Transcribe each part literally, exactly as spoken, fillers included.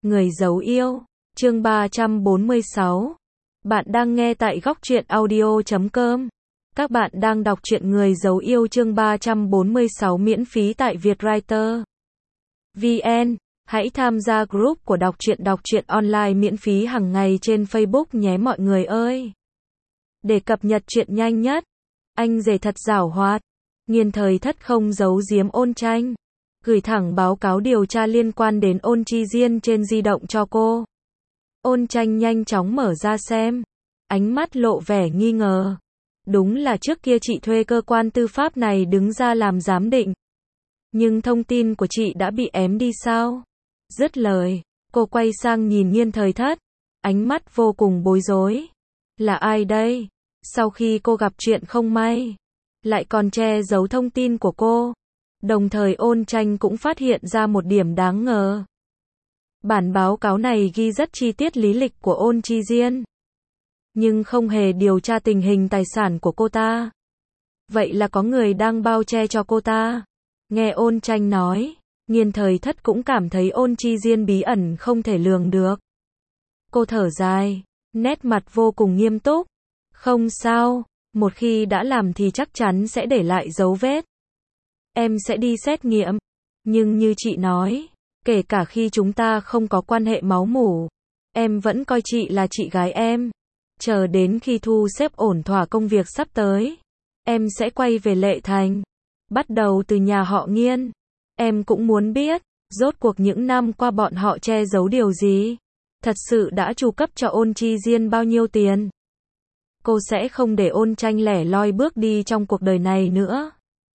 Người dấu yêu, chương ba trăm bốn mươi sáu. Bạn đang nghe tại góc truyện audio chấm com. Các bạn đang đọc truyện Người dấu yêu chương ba trăm bốn mươi sáu miễn phí tại Vietwriter vê en. Hãy tham gia group của đọc truyện đọc truyện online miễn phí hàng ngày trên Facebook nhé mọi người ơi. Để cập nhật truyện nhanh nhất, anh rể thật giảo hoạt. Nghiên Thời Thất không giấu giếm Ôn Tranh, gửi thẳng báo cáo điều tra liên quan đến Ôn Chi Diên trên di động cho cô. Ôn Tranh nhanh chóng mở ra xem, ánh mắt lộ vẻ nghi ngờ. Đúng là trước kia chị thuê cơ quan tư pháp này đứng ra làm giám định. Nhưng thông tin của chị đã bị ém đi sao? Dứt lời, cô quay sang nhìn Nghiên Thời Thất, ánh mắt vô cùng bối rối. Là ai đây? Sau khi cô gặp chuyện không may, lại còn che giấu thông tin của cô. Đồng thời Ôn Tranh cũng phát hiện ra một điểm đáng ngờ. Bản báo cáo này ghi rất chi tiết lý lịch của Ôn Chi Diên, nhưng không hề điều tra tình hình tài sản của cô ta. Vậy là có người đang bao che cho cô ta. Nghe Ôn Tranh nói, Nghiên Thời Thất cũng cảm thấy Ôn Chi Diên bí ẩn không thể lường được. Cô thở dài, nét mặt vô cùng nghiêm túc. Không sao, một khi đã làm thì chắc chắn sẽ để lại dấu vết. Em sẽ đi xét nghiệm. Nhưng như chị nói, kể cả khi chúng ta không có quan hệ máu mủ, em vẫn coi chị là chị gái em. Chờ đến khi thu xếp ổn thỏa công việc sắp tới, em sẽ quay về Lệ Thành. Bắt đầu từ nhà họ Nghiên. Em cũng muốn biết, rốt cuộc những năm qua bọn họ che giấu điều gì? Thật sự đã chu cấp cho Ôn Chi Diên bao nhiêu tiền? Cô sẽ không để Ôn Tranh lẻ loi bước đi trong cuộc đời này nữa.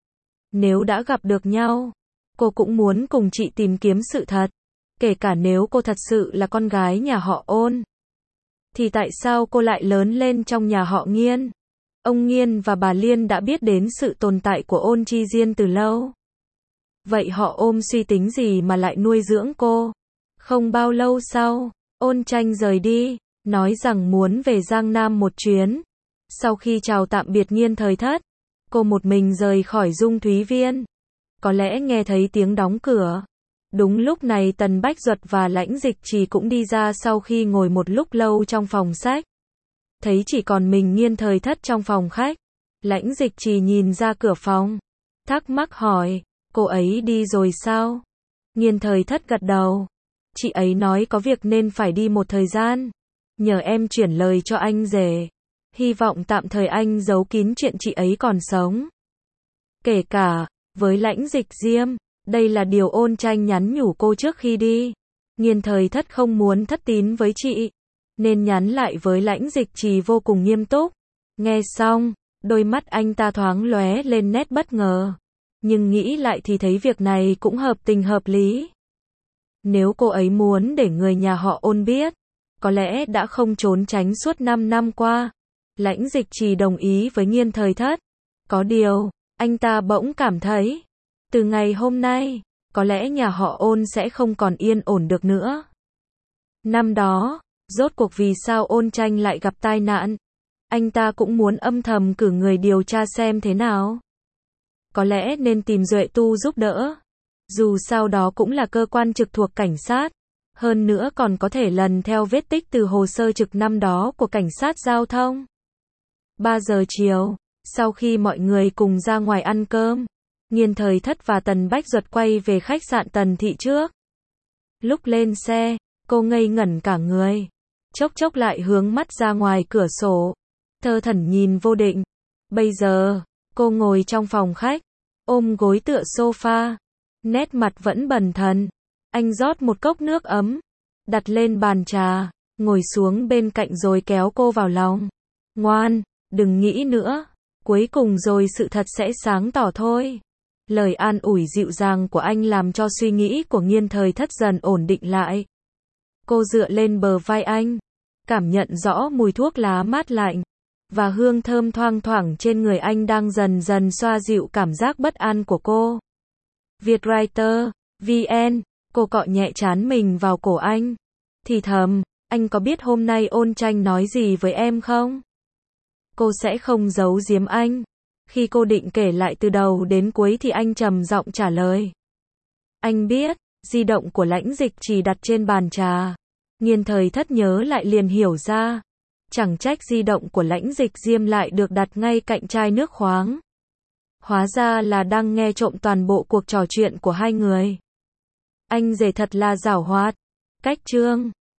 Nếu đã gặp được nhau, cô cũng muốn cùng chị tìm kiếm sự thật. Kể cả nếu cô thật sự là con gái nhà họ Ôn, thì tại sao cô lại lớn lên trong nhà họ Nghiên? Ông Nghiên và bà Liên đã biết đến sự tồn tại của Ôn Chi Diên từ lâu. Vậy họ ôm suy tính gì mà lại nuôi dưỡng cô? Không bao lâu sau, Ôn Tranh rời đi, nói rằng muốn về Giang Nam một chuyến. Sau khi chào tạm biệt Nghiên Thời Thất, cô một mình rời khỏi Dung Thúy Viên. Có lẽ nghe thấy tiếng đóng cửa. Đúng lúc này Tần Bách Duật và Lãnh Dịch Trì cũng đi ra sau khi ngồi một lúc lâu trong phòng sách. Thấy chỉ còn mình Nghiên Thời Thất trong phòng khách, Lãnh Dịch Trì nhìn ra cửa phòng, thắc mắc hỏi, cô ấy đi rồi sao? Nghiên Thời Thất gật đầu. Chị ấy nói có việc nên phải đi một thời gian. Nhờ em chuyển lời cho anh rể. Hy vọng tạm thời anh giấu kín chuyện chị ấy còn sống. Kể cả với Lãnh Dịch Diêm, đây là điều Ôn Tranh nhắn nhủ cô trước khi đi. Nghiên Thời Thất không muốn thất tín với chị, nên nhắn lại với Lãnh Dịch Trì vô cùng nghiêm túc. Nghe xong, đôi mắt anh ta thoáng lóe lên nét bất ngờ. Nhưng nghĩ lại thì thấy việc này cũng hợp tình hợp lý. Nếu cô ấy muốn để người nhà họ Ôn biết, có lẽ đã không trốn tránh suốt năm năm qua. Lãnh Dịch Trì đồng ý với Nghiên Thời Thất. Có điều, anh ta bỗng cảm thấy, từ ngày hôm nay, có lẽ nhà họ Ôn sẽ không còn yên ổn được nữa. Năm đó, rốt cuộc vì sao Ôn Tranh lại gặp tai nạn? Anh ta cũng muốn âm thầm cử người điều tra xem thế nào. Có lẽ nên tìm Duệ Tu giúp đỡ. Dù sao đó cũng là cơ quan trực thuộc cảnh sát. Hơn nữa còn có thể lần theo vết tích từ hồ sơ trực năm đó của cảnh sát giao thông. ba giờ chiều, sau khi mọi người cùng ra ngoài ăn cơm, Nghiên Thời Thất và Tần Bách Duật quay về khách sạn Tần Thị trước. Lúc lên xe, cô ngây ngẩn cả người. Chốc chốc lại hướng mắt ra ngoài cửa sổ. Thơ thẩn nhìn vô định. Bây giờ, cô ngồi trong phòng khách, ôm gối tựa sofa. Nét mặt vẫn bần thần. Anh rót một cốc nước ấm, đặt lên bàn trà, ngồi xuống bên cạnh rồi kéo cô vào lòng. Ngoan, đừng nghĩ nữa. Cuối cùng rồi sự thật sẽ sáng tỏ thôi. Lời an ủi dịu dàng của anh làm cho suy nghĩ của Nghiên Thời Thất dần ổn định lại. Cô dựa lên bờ vai anh, cảm nhận rõ mùi thuốc lá mát lạnh và hương thơm thoang thoảng trên người anh đang dần dần xoa dịu cảm giác bất an của cô. Vietwriter vê en, cô cọ nhẹ trán mình vào cổ anh, thì thầm, anh có biết hôm nay Ôn Tranh nói gì với em không? Cô sẽ không giấu giếm anh. Khi cô định kể lại từ đầu đến cuối thì anh trầm giọng trả lời. Anh biết, Di động của Lãnh Dịch chỉ đặt trên bàn trà. Nghiên Thời Thất nhớ lại liền hiểu ra. Chẳng trách di động của Lãnh Dịch Diêm lại được đặt ngay cạnh chai nước khoáng. Hóa ra là đang nghe trộm toàn bộ cuộc trò chuyện của hai người. Anh rể thật là giảo hoạt. Cách chương